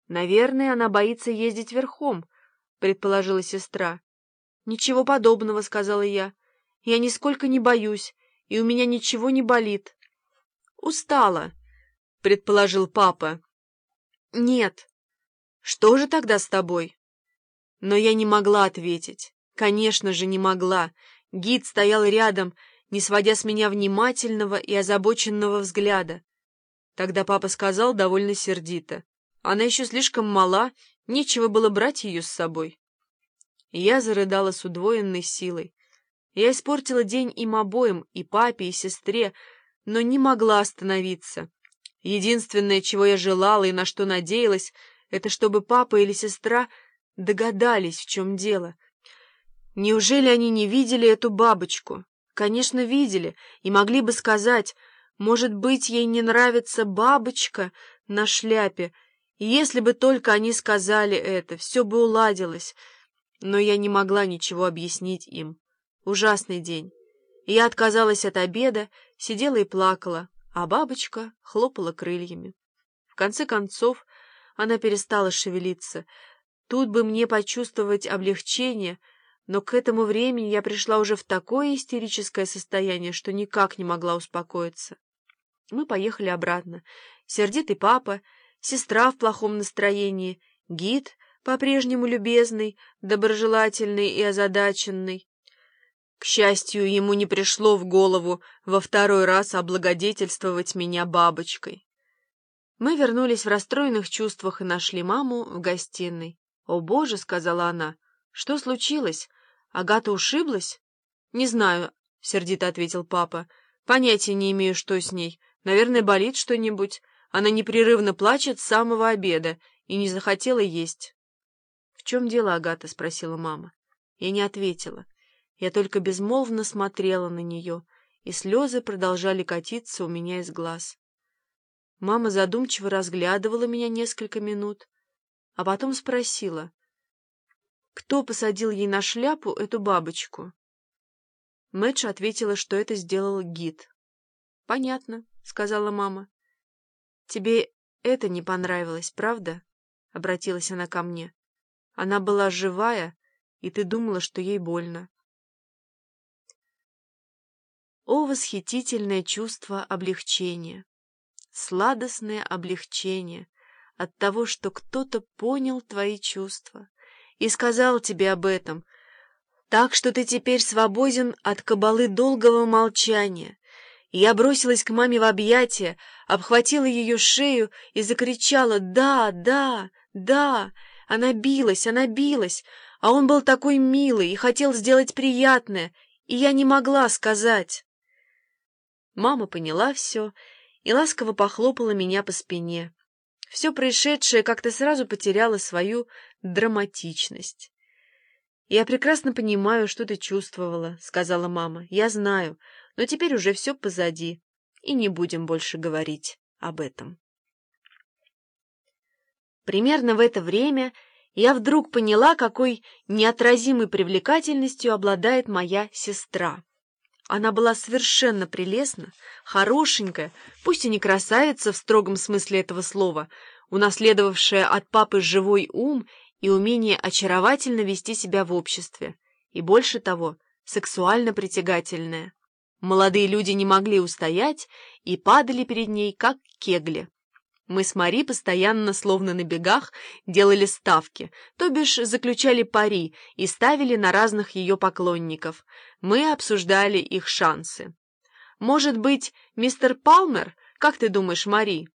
Наверное, она боится ездить верхом, предположила сестра. Ничего подобного, сказала я. Я нисколько не боюсь, и у меня ничего не болит. Устала, предположил папа. Нет. Что же тогда с тобой? Но я не могла ответить. Конечно же, не могла. Гид стоял рядом, не сводя с меня внимательного и озабоченного взгляда. Тогда папа сказал довольно сердито: «Она еще слишком мала, нечего было брать ее с собой». И я зарыдала с удвоенной силой. Я испортила день им обоим, и папе, и сестре, но не могла остановиться. Единственное, чего я желала и на что надеялась, это чтобы папа или сестра догадались, в чем дело. Неужели они не видели эту бабочку? Конечно, видели, и могли бы сказать: может быть, ей не нравится бабочка на шляпе, и если бы только они сказали это, все бы уладилось. Но я не могла ничего объяснить им. Ужасный день. И я отказалась от обеда, сидела и плакала, а бабочка хлопала крыльями. В конце концов, она перестала шевелиться. Тут бы мне почувствовать облегчение, но к этому времени я пришла уже в такое истерическое состояние, что никак не могла успокоиться. Мы поехали обратно. Сердитый папа, сестра в плохом настроении, гид, по-прежнему любезный, доброжелательный и озадаченный. К счастью, ему не пришло в голову во второй раз облагодетельствовать меня бабочкой. Мы вернулись в расстроенных чувствах и нашли маму в гостиной. «О, Боже!» — сказала она. «Что случилось? Агата ушиблась?» «Не знаю», — сердито ответил папа. «Понятия не имею, что с ней. Наверное, болит что-нибудь. Она непрерывно плачет с самого обеда и не захотела есть». «В чем дело, Агата?» — спросила мама. Я не ответила. Я только безмолвно смотрела на нее, и слезы продолжали катиться у меня из глаз. Мама задумчиво разглядывала меня несколько минут, а потом спросила: кто посадил ей на шляпу эту бабочку? Мэтч ответила, что это сделал гид. «Понятно», — сказала мама. «Тебе это не понравилось, правда?» — обратилась она ко мне. «Она была живая, и ты думала, что ей больно». О, восхитительное чувство облегчения! Сладостное облегчение от того, что кто-то понял твои чувства и сказал тебе об этом, так что ты теперь свободен от кабалы долгого молчания. И я бросилась к маме в объятия, обхватила ее шею и закричала: «Да, да, да!» Она билась, а он был такой милый и хотел сделать приятное, и я не могла сказать. Мама поняла все и ласково похлопала меня по спине. Все происшедшее как-то сразу потеряло свою драматичность. «Я прекрасно понимаю, что ты чувствовала», — сказала мама. «Я знаю, но теперь уже все позади, и не будем больше говорить об этом». Примерно в это время я вдруг поняла, какой неотразимой привлекательностью обладает моя сестра. Она была совершенно прелестна, хорошенькая, пусть и не красавица в строгом смысле этого слова, унаследовавшая от папы живой ум и умение очаровательно вести себя в обществе, и больше того, сексуально притягательная. Молодые люди не могли устоять и падали перед ней, как кегли. Мы с Мари постоянно, словно на бегах, делали ставки, то бишь заключали пари и ставили на разных ее поклонников. Мы обсуждали их шансы. «Может быть, мистер Палмер, как ты думаешь, Мари?»